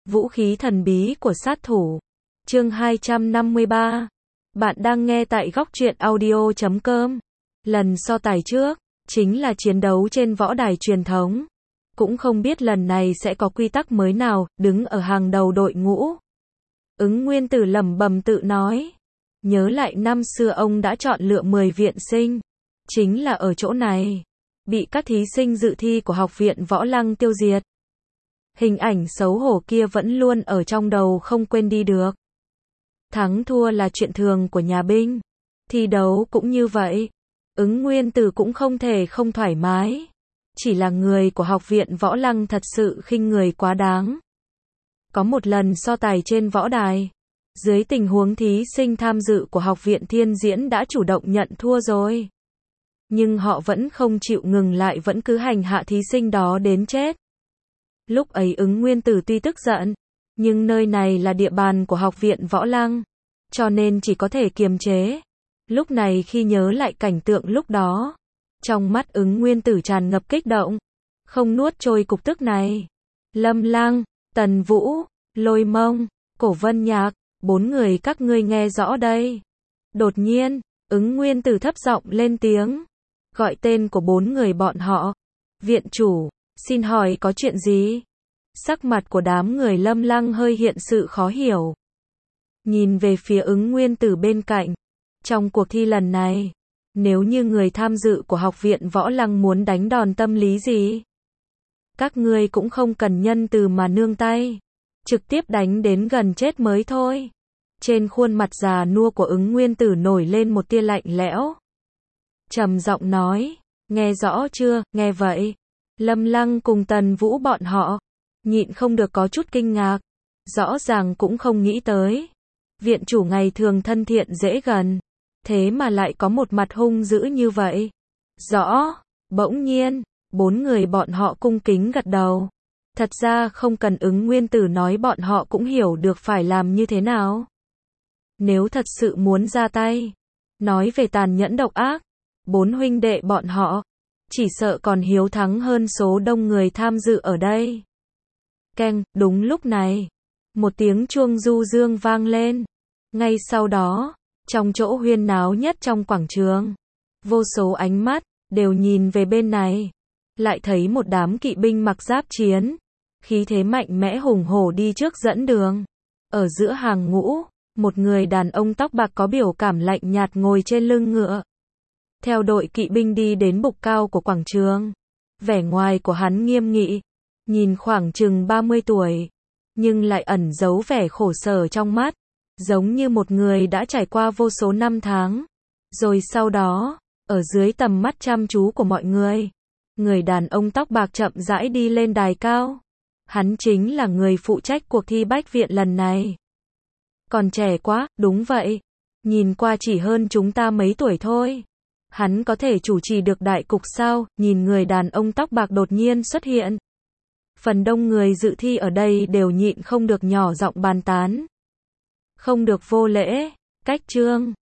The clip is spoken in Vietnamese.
Vũ khí thần bí của sát thủ. Chương 253. Bạn đang nghe tại góc truyện audio.com. Lần so tài trước, chính là chiến đấu trên võ đài truyền thống. Cũng không biết lần này sẽ có quy tắc mới nào, đứng ở hàng đầu đội ngũ. Ứng Nguyên Tử lẩm bẩm tự nói. Nhớ lại năm xưa ông đã chọn lựa 10 viện sinh. Chính là ở chỗ này. Bị các thí sinh dự thi của học viện Võ Lăng tiêu diệt. Hình ảnh xấu hổ kia vẫn luôn ở trong đầu không quên đi được. Thắng thua là chuyện thường của nhà binh. Thi đấu cũng như vậy. Ứng Nguyên Tử cũng không thể không thoải mái. Chỉ là người của học viện Võ Lăng thật sự khinh người quá đáng. Có một lần so tài trên võ đài. Dưới tình huống thí sinh tham dự của học viện Thiên Diễn đã chủ động nhận thua rồi. Nhưng họ vẫn không chịu ngừng lại, vẫn cứ hành hạ thí sinh đó đến chết. Lúc ấy Ứng Nguyên Tử tuy tức giận, nhưng nơi này là địa bàn của học viện Võ Lăng, cho nên chỉ có thể kiềm chế. Lúc này khi nhớ lại cảnh tượng lúc đó, trong mắt Ứng Nguyên Tử tràn ngập kích động, không nuốt trôi cục tức này. Lâm Lăng, Tần Vũ, Lôi Mông, Cổ Vân Nhạc, 4 người các ngươi nghe rõ đây. Đột nhiên, Ứng Nguyên Tử thấp giọng lên tiếng, gọi tên của 4 người bọn họ. Viện chủ, xin hỏi có chuyện gì? Sắc mặt của đám người Lâm Lăng hơi hiện sự khó hiểu. Nhìn về phía Ứng Nguyên Tử bên cạnh. Trong cuộc thi lần này, nếu như người tham dự của học viện Võ Lăng muốn đánh đòn tâm lý gì, các ngươi cũng không cần nhân từ mà nương tay. Trực tiếp đánh đến gần chết mới thôi. Trên khuôn mặt già nua của Ứng Nguyên Tử nổi lên một tia lạnh lẽo. Trầm giọng nói, nghe rõ chưa? Nghe vậy, Lâm Lăng cùng Tần Vũ bọn họ nhịn không được có chút kinh ngạc. Rõ ràng cũng không nghĩ tới. Viện chủ ngày thường thân thiện dễ gần, thế mà lại có một mặt hung dữ như vậy. Rõ. Bỗng nhiên, 4 người bọn họ cung kính gật đầu. Thật ra không cần Ứng Nguyên Tử nói, bọn họ cũng hiểu được phải làm như thế nào. Nếu thật sự muốn ra tay, nói về tàn nhẫn độc ác, 4 huynh đệ bọn họ chỉ sợ còn hiếu thắng hơn số đông người tham dự ở đây. Keng, đúng lúc này, một tiếng chuông du dương vang lên. Ngay sau đó, trong chỗ huyên náo nhất trong quảng trường, vô số ánh mắt đều nhìn về bên này. Lại thấy một đám kỵ binh mặc giáp chiến, khí thế mạnh mẽ hùng hổ đi trước dẫn đường. Ở giữa hàng ngũ, một người đàn ông tóc bạc có biểu cảm lạnh nhạt ngồi trên lưng ngựa. Theo đội kỵ binh đi đến bục cao của quảng trường. Vẻ ngoài của hắn nghiêm nghị, nhìn khoảng chừng 30 tuổi, nhưng lại ẩn giấu vẻ khổ sở trong mắt, giống như một người đã trải qua vô số năm tháng. Rồi sau đó, ở dưới tầm mắt chăm chú của mọi người, người đàn ông tóc bạc chậm rãi đi lên đài cao. Hắn chính là người phụ trách cuộc thi bách viện lần này. Còn trẻ quá, đúng vậy. Nhìn qua chỉ hơn chúng ta mấy tuổi thôi. Hắn có thể chủ trì được đại cục sao? Nhìn người đàn ông tóc bạc đột nhiên xuất hiện. Phần đông người dự thi ở đây đều nhịn không được nhỏ giọng bàn tán. Không được vô lễ, cách chương.